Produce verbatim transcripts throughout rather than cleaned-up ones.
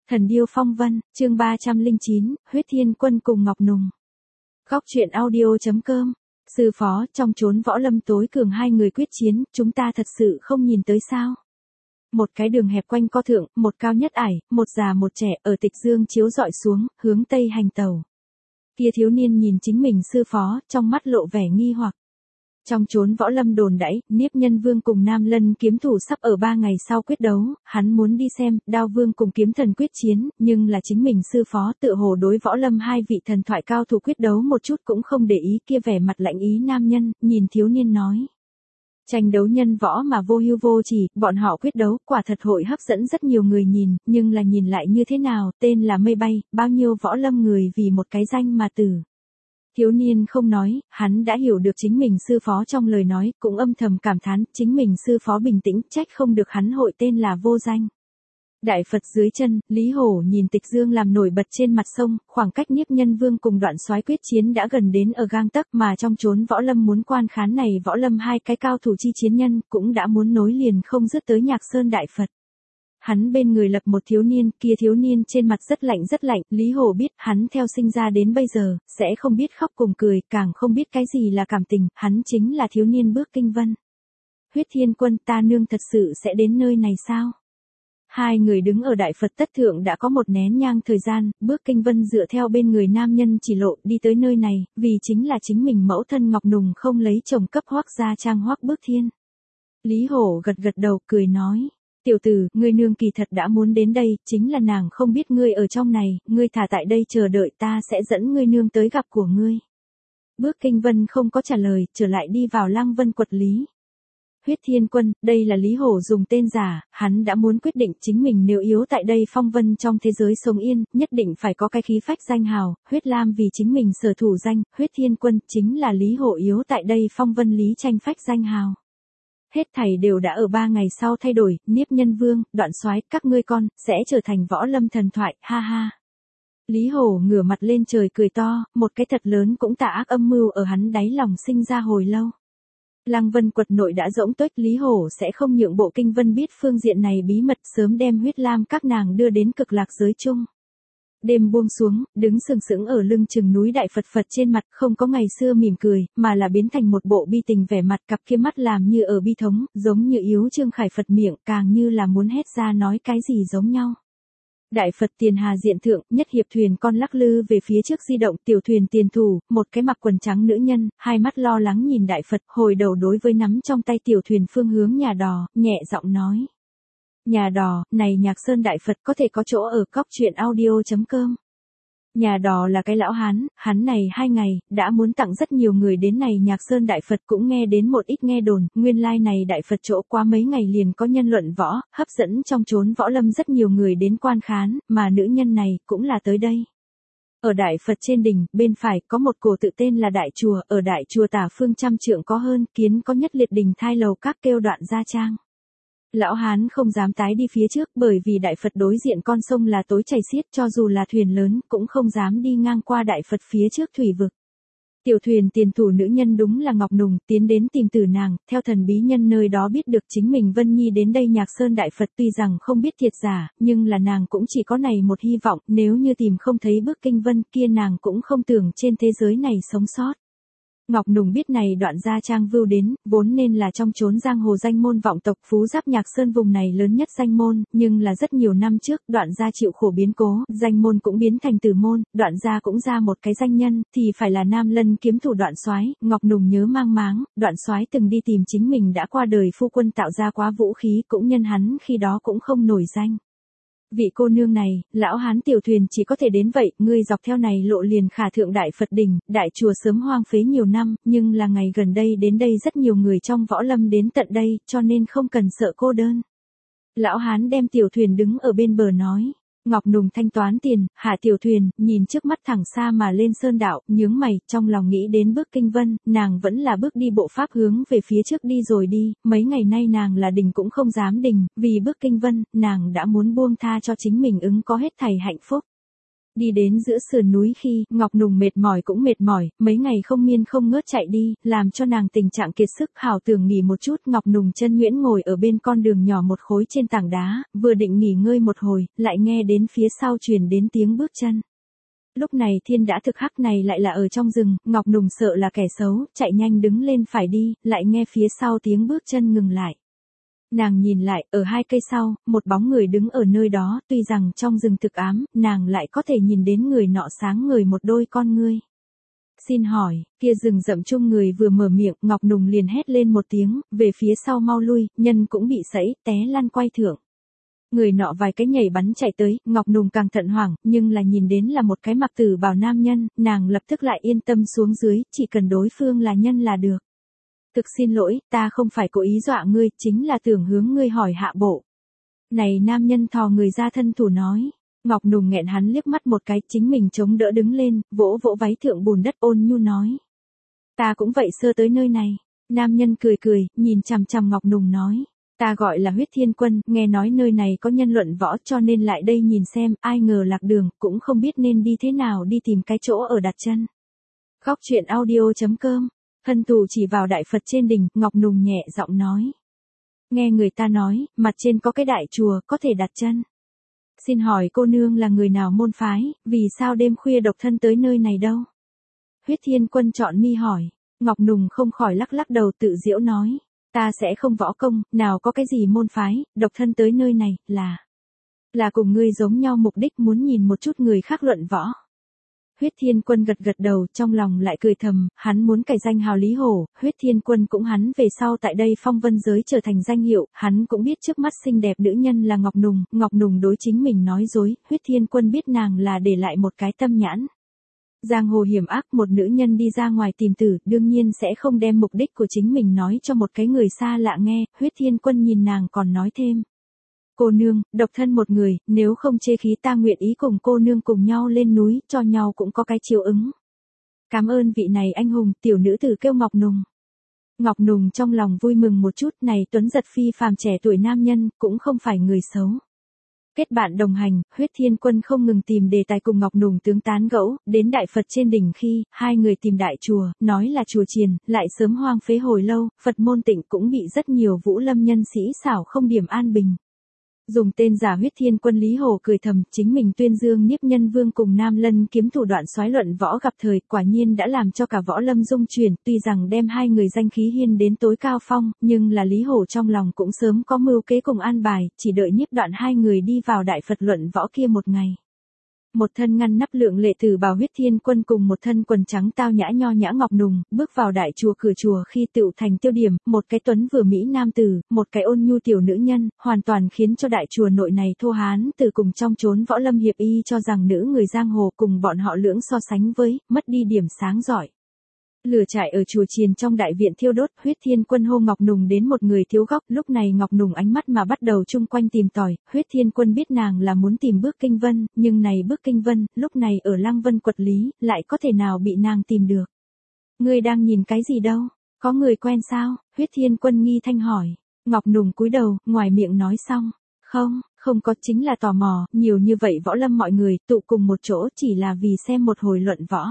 Thần điêu phong vân, chương ba trăm lẻ chín, Huyết Thiên Quân cùng Ngọc Nùng. Góc truyện audio chấm com. Sư phó, trong chốn võ lâm tối cường hai người quyết chiến, chúng ta thật sự không nhìn tới sao? Một cái đường hẹp quanh co thượng, một cao nhất ải, một già một trẻ, ở tịch dương chiếu dọi xuống, hướng tây hành tàu. Kia thiếu niên nhìn chính mình sư phó, trong mắt lộ vẻ nghi hoặc. Trong chốn võ lâm đồn đãi, Niếp Nhân Vương cùng Nam Lân kiếm thủ sắp ở ba ngày sau quyết đấu, hắn muốn đi xem, Đao Vương cùng kiếm thần quyết chiến, nhưng là chính mình sư phó tự hồ đối võ lâm hai vị thần thoại cao thủ quyết đấu một chút cũng không để ý, kia vẻ mặt lạnh ý nam nhân, nhìn thiếu niên nói. Tranh đấu nhân võ mà vô hưu vô chỉ, bọn họ quyết đấu, quả thật hội hấp dẫn rất nhiều người nhìn, nhưng là nhìn lại như thế nào, tên là mây bay, bao nhiêu võ lâm người vì một cái danh mà tử. Thiếu niên không nói, hắn đã hiểu được chính mình sư phó trong lời nói, cũng âm thầm cảm thán, chính mình sư phó bình tĩnh, trách không được hắn hội tên là vô danh. Đại Phật dưới chân, Lý Hổ nhìn tịch dương làm nổi bật trên mặt sông, khoảng cách Niếp Nhân Vương cùng Đoạn Soái quyết chiến đã gần đến ở gang tấc, mà trong chốn võ lâm muốn quan khán này võ lâm hai cái cao thủ chi chiến nhân, cũng đã muốn nối liền không dứt tới Nhạc Sơn Đại Phật. Hắn bên người lập một thiếu niên, kia thiếu niên trên mặt rất lạnh rất lạnh, Lý Hổ biết, hắn theo sinh ra đến bây giờ, sẽ không biết khóc cùng cười, càng không biết cái gì là cảm tình, hắn chính là thiếu niên Bước Kinh Vân. Huyết Thiên Quân, ta nương thật sự sẽ đến nơi này sao? Hai người đứng ở Đại Phật Tất Thượng đã có một nén nhang thời gian, Bước Kinh Vân dựa theo bên người nam nhân chỉ lộ đi tới nơi này, vì chính là chính mình mẫu thân Ngọc Nùng không lấy chồng cấp Hoắc gia trang Hoắc Bước Thiên. Lý Hổ gật gật đầu cười nói. Tiểu tử, ngươi nương kỳ thật đã muốn đến đây, chính là nàng không biết ngươi ở trong này, ngươi thả tại đây chờ đợi ta sẽ dẫn ngươi nương tới gặp của ngươi. Bước Kinh Vân không có trả lời, trở lại đi vào Lăng Vân quật lý. Huyết Thiên Quân, đây là Lý Hổ dùng tên giả, hắn đã muốn quyết định chính mình nếu yếu tại đây phong vân trong thế giới sống yên, nhất định phải có cái khí phách danh hào, Huyết Lam vì chính mình sở thủ danh, Huyết Thiên Quân chính là Lý Hổ yếu tại đây phong vân lý tranh phách danh hào. Hết thảy đều đã ở ba ngày sau thay đổi, Niếp Nhân Vương, Đoạn Soái, các ngươi con, sẽ trở thành võ lâm thần thoại, ha ha. Lý Hổ ngửa mặt lên trời cười to, một cái thật lớn cũng tà ác âm mưu ở hắn đáy lòng sinh ra hồi lâu. Lăng Vân quật nội đã rỗng tuếch, Lý Hổ sẽ không nhượng bộ Kinh Vân biết phương diện này bí mật, sớm đem Huyết Lam các nàng đưa đến cực lạc giới chung. Đêm buông xuống, đứng sừng sững ở lưng chừng núi Đại Phật Phật trên mặt không có ngày xưa mỉm cười, mà là biến thành một bộ bi tình vẻ mặt, cặp kia mắt làm như ở bi thống, giống như yếu Trương Khải Phật miệng, càng như là muốn hét ra nói cái gì giống nhau. Đại Phật tiền hà diện thượng, nhất hiệp thuyền con lắc lư về phía trước di động, tiểu thuyền tiền thủ, một cái mặc quần trắng nữ nhân, hai mắt lo lắng nhìn Đại Phật, hồi đầu đối với nắm trong tay tiểu thuyền phương hướng nhà đò, nhẹ giọng nói. Nhà đò, này Nhạc Sơn Đại Phật có thể có chỗ ở góc truyện audio chấm com. Nhà đò là cái lão hán, hắn này hai ngày, đã muốn tặng rất nhiều người đến này Nhạc Sơn Đại Phật cũng nghe đến một ít nghe đồn, nguyên lai like này Đại Phật chỗ qua mấy ngày liền có nhân luận võ, hấp dẫn trong chốn võ lâm rất nhiều người đến quan khán, mà nữ nhân này cũng là tới đây. Ở Đại Phật trên đỉnh, bên phải có một cổ tự tên là Đại Chùa, ở Đại Chùa tả phương trăm trượng có hơn, kiến có nhất liệt đình thai lầu các kêu đoạn gia trang. Lão hán không dám tái đi phía trước bởi vì Đại Phật đối diện con sông là tối chảy xiết, cho dù là thuyền lớn cũng không dám đi ngang qua Đại Phật phía trước thủy vực. Tiểu thuyền tiền thủ nữ nhân đúng là Ngọc Nùng, tiến đến tìm tử nàng, theo thần bí nhân nơi đó biết được chính mình Vân Nhi đến đây Nhạc Sơn Đại Phật, tuy rằng không biết thiệt giả, nhưng là nàng cũng chỉ có này một hy vọng, nếu như tìm không thấy Bước Kinh Vân kia nàng cũng không tưởng trên thế giới này sống sót. Ngọc Nùng biết này Đoạn gia trang vưu đến, vốn nên là trong chốn giang hồ danh môn vọng tộc Phú Giáp Nhạc Sơn vùng này lớn nhất danh môn, nhưng là rất nhiều năm trước, Đoạn gia chịu khổ biến cố, danh môn cũng biến thành tử môn, Đoạn gia cũng ra một cái danh nhân, thì phải là Nam Lân kiếm thủ Đoạn Soái. Ngọc Nùng nhớ mang máng, Đoạn Soái từng đi tìm chính mình đã qua đời phu quân tạo ra quá vũ khí, cũng nhân hắn khi đó cũng không nổi danh. Vị cô nương này, lão hán tiểu thuyền chỉ có thể đến vậy, ngươi dọc theo này lộ liền khả thượng Đại Phật đỉnh, Đại Chùa sớm hoang phế nhiều năm, nhưng là ngày gần đây đến đây rất nhiều người trong võ lâm đến tận đây, cho nên không cần sợ cô đơn. Lão hán đem tiểu thuyền đứng ở bên bờ nói. Ngọc Nùng thanh toán tiền, hạ tiểu thuyền, nhìn trước mắt thẳng xa mà lên sơn đạo, nhướng mày, trong lòng nghĩ đến Bước Kinh Vân, nàng vẫn là bước đi bộ pháp hướng về phía trước đi rồi đi, mấy ngày nay nàng là đình cũng không dám đình, vì Bước Kinh Vân, nàng đã muốn buông tha cho chính mình ứng có hết thảy hạnh phúc. Đi đến giữa sườn núi khi, Ngọc Nùng mệt mỏi cũng mệt mỏi, mấy ngày không miên không ngớt chạy đi, làm cho nàng tình trạng kiệt sức, hảo tưởng nghỉ một chút. Ngọc Nùng chân nhuyễn ngồi ở bên con đường nhỏ một khối trên tảng đá, vừa định nghỉ ngơi một hồi, lại nghe đến phía sau truyền đến tiếng bước chân. Lúc này thiên đã thực hắc, này lại là ở trong rừng, Ngọc Nùng sợ là kẻ xấu, chạy nhanh đứng lên phải đi, lại nghe phía sau tiếng bước chân ngừng lại. Nàng nhìn lại, ở hai cây sau, một bóng người đứng ở nơi đó, tuy rằng trong rừng thực ám, nàng lại có thể nhìn đến người nọ sáng ngời một đôi con ngươi. Xin hỏi, kia rừng rậm chung người vừa mở miệng, Ngọc Nùng liền hét lên một tiếng, về phía sau mau lui, nhân cũng bị sẫy, té lăn quay thượng. Người nọ vài cái nhảy bắn chạy tới, Ngọc Nùng càng thận hoảng, nhưng là nhìn đến là một cái mặc tử bào nam nhân, nàng lập tức lại yên tâm xuống dưới, chỉ cần đối phương là nhân là được. Thực xin lỗi, ta không phải cố ý dọa ngươi, chính là tưởng hướng ngươi hỏi hạ bộ. Này nam nhân thò người ra thân thủ nói. Ngọc Nùng nghẹn hắn liếc mắt một cái, chính mình chống đỡ đứng lên, vỗ vỗ váy thượng bùn đất ôn nhu nói. Ta cũng vậy sơ tới nơi này. Nam nhân cười cười, nhìn chằm chằm Ngọc Nùng nói. Ta gọi là Huyết Thiên Quân, nghe nói nơi này có nhân luận võ cho nên lại đây nhìn xem, ai ngờ lạc đường, cũng không biết nên đi thế nào đi tìm cái chỗ ở đặt chân. Góc truyện audio chấm com. Hân Tù chỉ vào đại Phật trên đỉnh, Ngọc Nùng nhẹ giọng nói. Nghe người ta nói, mặt trên có cái đại chùa, có thể đặt chân. Xin hỏi cô nương là người nào môn phái, vì sao đêm khuya độc thân tới nơi này đâu? Huyết Thiên Quân chọn mi hỏi. Ngọc Nùng không khỏi lắc lắc đầu tự giễu nói. Ta sẽ không võ công, nào có cái gì môn phái, độc thân tới nơi này, là... Là cùng ngươi giống nhau mục đích muốn nhìn một chút người khác luận võ. Huyết Thiên Quân gật gật đầu, trong lòng lại cười thầm, hắn muốn cải danh hào Lý Hổ, Huyết Thiên Quân cũng hắn về sau tại đây phong vân giới trở thành danh hiệu, hắn cũng biết trước mắt xinh đẹp nữ nhân là Ngọc Nùng, Ngọc Nùng đối chính mình nói dối, Huyết Thiên Quân biết nàng là để lại một cái tâm nhãn. Giang hồ hiểm ác, một nữ nhân đi ra ngoài tìm tử, đương nhiên sẽ không đem mục đích của chính mình nói cho một cái người xa lạ nghe, Huyết Thiên Quân nhìn nàng còn nói thêm. Cô nương, độc thân một người, nếu không chê khí ta nguyện ý cùng cô nương cùng nhau lên núi, cho nhau cũng có cái chiều ứng. Cảm ơn vị này anh hùng, tiểu nữ tử kêu Ngọc Nùng. Ngọc Nùng trong lòng vui mừng một chút, này tuấn giật phi phàm trẻ tuổi nam nhân, cũng không phải người xấu. Kết bạn đồng hành, Huyết Thiên Quân không ngừng tìm đề tài cùng Ngọc Nùng tướng tán gẫu, đến đại Phật trên đỉnh khi, hai người tìm đại chùa, nói là chùa chiền, lại sớm hoang phế hồi lâu, Phật môn tịnh cũng bị rất nhiều vũ lâm nhân sĩ xảo không điểm an bình. Dùng tên giả Huyết Thiên Quân Lý Hồ cười thầm, chính mình tuyên dương Niếp Nhân Vương cùng Nam Lân kiếm thủ đoạn soái luận võ gặp thời, quả nhiên đã làm cho cả võ lâm rung chuyển, tuy rằng đem hai người danh khí hiên đến tối cao phong, nhưng là Lý Hồ trong lòng cũng sớm có mưu kế cùng an bài, chỉ đợi Niếp Đoạn hai người đi vào đại Phật luận võ kia một ngày. Một thân ngăn nắp lượng lệ tử bào Huyết Thiên Quân cùng một thân quần trắng tao nhã nho nhã Ngọc Nùng, bước vào đại chùa cửa chùa khi tựu thành tiêu điểm, một cái tuấn vừa mỹ nam tử, một cái ôn nhu tiểu nữ nhân, hoàn toàn khiến cho đại chùa nội này thô hán từ cùng trong chốn võ lâm hiệp y cho rằng nữ người giang hồ cùng bọn họ lưỡng so sánh với, mất đi điểm sáng giỏi. Lửa trại ở chùa chiền trong đại viện thiêu đốt, Huyết Thiên Quân hô Ngọc Nùng đến một người thiếu góc, lúc này Ngọc Nùng ánh mắt mà bắt đầu chung quanh tìm tòi, Huyết Thiên Quân biết nàng là muốn tìm Bước Kinh Vân, nhưng này Bước Kinh Vân, lúc này ở Lăng Vân Quật Lý, lại có thể nào bị nàng tìm được. Ngươi đang nhìn cái gì đâu, có người quen sao, Huyết Thiên Quân nghi thanh hỏi, Ngọc Nùng cúi đầu, ngoài miệng nói xong, không, không có, chính là tò mò, nhiều như vậy võ lâm mọi người, tụ cùng một chỗ chỉ là vì xem một hồi luận võ.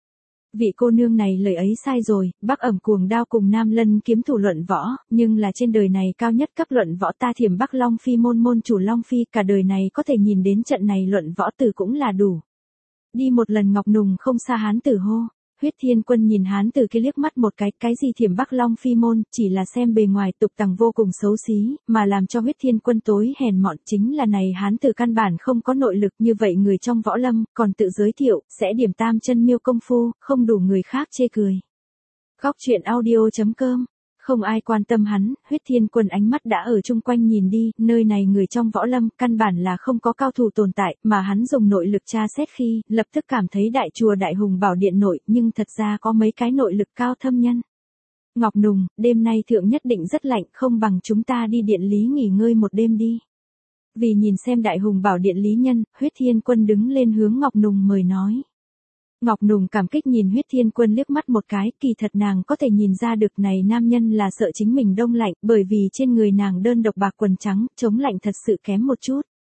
Vị cô nương này lời ấy sai rồi, Bắc Ẩm Cuồng Đao cùng Nam Lân kiếm thủ luận võ, nhưng là trên đời này cao nhất cấp luận võ ta Thiểm Bắc Long Phi môn môn chủ Long Phi, cả đời này có thể nhìn đến trận này luận võ tử cũng là đủ. Đi một lần Ngọc Nùng không xa hán tử hô. Huyết Thiên Quân nhìn hán tử kia liếc mắt một cái, cái gì Thiểm Bắc Long Phi môn, chỉ là xem bề ngoài tục tằng vô cùng xấu xí, mà làm cho Huyết Thiên Quân tối hèn mọn chính là này hán tử căn bản không có nội lực như vậy người trong võ lâm, còn tự giới thiệu, sẽ điểm tam chân miêu công phu, không đủ người khác chê cười. Góc truyện audio chấm com. Không ai quan tâm hắn, Huyết Thiên Quân ánh mắt đã ở chung quanh nhìn đi, nơi này người trong võ lâm, căn bản là không có cao thủ tồn tại, mà hắn dùng nội lực tra xét khi, lập tức cảm thấy đại chùa Đại Hùng Bảo Điện nội, nhưng thật ra có mấy cái nội lực cao thâm nhân. Ngọc Nùng, đêm nay thượng nhất định rất lạnh, không bằng chúng ta đi điện lý nghỉ ngơi một đêm đi. Vì nhìn xem Đại Hùng Bảo Điện lý nhân, Huyết Thiên Quân đứng lên hướng Ngọc Nùng mời nói. Ngọc Nùng cảm kích nhìn Huyết Thiên Quân liếc mắt một cái, kỳ thật nàng có thể nhìn ra được này nam nhân là sợ chính mình đông lạnh, bởi vì trên người nàng đơn độc bạc quần trắng, chống lạnh thật sự kém một chút.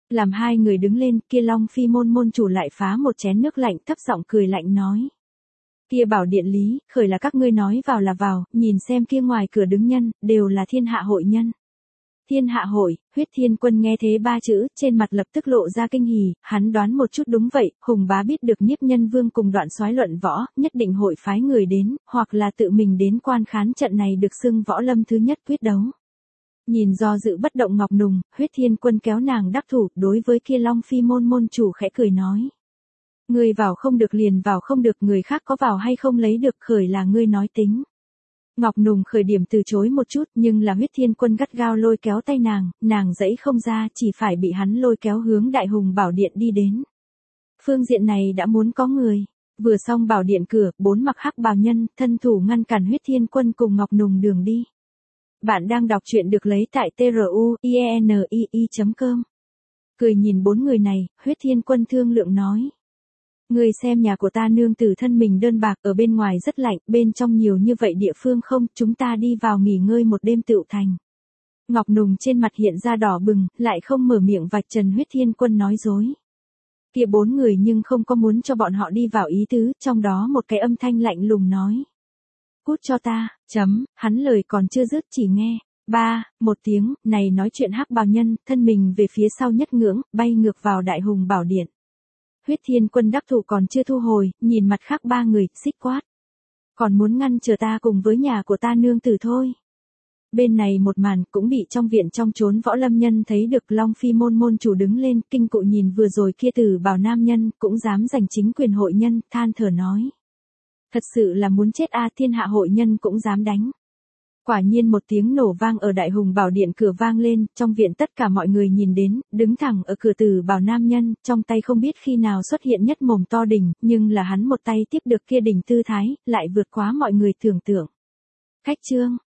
Làm hai người đứng lên, kia Long Phi môn môn chủ lại phá một chén nước lạnh, thấp giọng cười lạnh nói. Kia Bảo Điện Lý, khởi là các ngươi nói vào là vào, nhìn xem kia ngoài cửa đứng nhân, đều là thiên hạ hội nhân. Thiên hạ hội, Huyết Thiên Quân nghe thế ba chữ, trên mặt lập tức lộ ra kinh hỉ, hắn đoán một chút đúng vậy, Hùng Bá biết được Nhiếp Nhân Vương cùng Đoạn Soái luận võ, nhất định hội phái người đến, hoặc là tự mình đến quan khán trận này được xưng võ lâm thứ nhất quyết đấu. Nhìn do dự bất động Ngọc Nùng, Huyết Thiên Quân kéo nàng đắc thủ, đối với kia Long Phi môn môn chủ khẽ cười nói. Ngươi vào không được liền vào không được, người khác có vào hay không lấy được khởi là ngươi nói tính. Ngọc Nùng khởi điểm từ chối một chút, nhưng là Huyết Thiên Quân gắt gao lôi kéo tay nàng, nàng dãy không ra, chỉ phải bị hắn lôi kéo hướng Đại Hùng Bảo Điện đi đến. Phương diện này đã muốn có người. Vừa xong Bảo Điện cửa, bốn mặc hắc bào nhân, thân thủ ngăn cản Huyết Thiên Quân cùng Ngọc Nùng đường đi. Bạn đang đọc truyện được lấy tại truyện chấm com. Cười nhìn bốn người này, Huyết Thiên Quân thương lượng nói. Người xem nhà của ta nương tử thân mình đơn bạc, ở bên ngoài rất lạnh, bên trong nhiều như vậy địa phương không, chúng ta đi vào nghỉ ngơi một đêm tựu thành. Ngọc Nùng trên mặt hiện ra đỏ bừng, lại không mở miệng vạch trần Huyết Thiên Quân nói dối. Kia bốn người nhưng không có muốn cho bọn họ đi vào ý tứ, trong đó một cái âm thanh lạnh lùng nói. Cút cho ta, chấm, hắn lời còn chưa dứt chỉ nghe. Ba, một tiếng, này nói chuyện hắc bào nhân, thân mình về phía sau nhất ngưỡng, bay ngược vào Đại Hùng Bảo Điện. Huyết Thiên Quân đắc thủ còn chưa thu hồi, nhìn mặt khác ba người, xích quát. Còn muốn ngăn chờ ta cùng với nhà của ta nương tử thôi. Bên này một màn cũng bị trong viện trong trốn võ lâm nhân thấy được. Long Phi môn môn chủ đứng lên, kinh cụ nhìn vừa rồi kia Tử Bảo nam nhân, cũng dám giành chính quyền hội nhân, than thở nói. Thật sự là muốn chết a, thiên hạ hội nhân cũng dám đánh. Quả nhiên một tiếng nổ vang ở Đại Hùng Bảo Điện cửa vang lên, trong viện tất cả mọi người nhìn đến, đứng thẳng ở cửa Tử Bảo nam nhân, trong tay không biết khi nào xuất hiện nhất mồm to đỉnh, nhưng là hắn một tay tiếp được kia đỉnh tư thái, lại vượt quá mọi người tưởng tượng. Khách trương,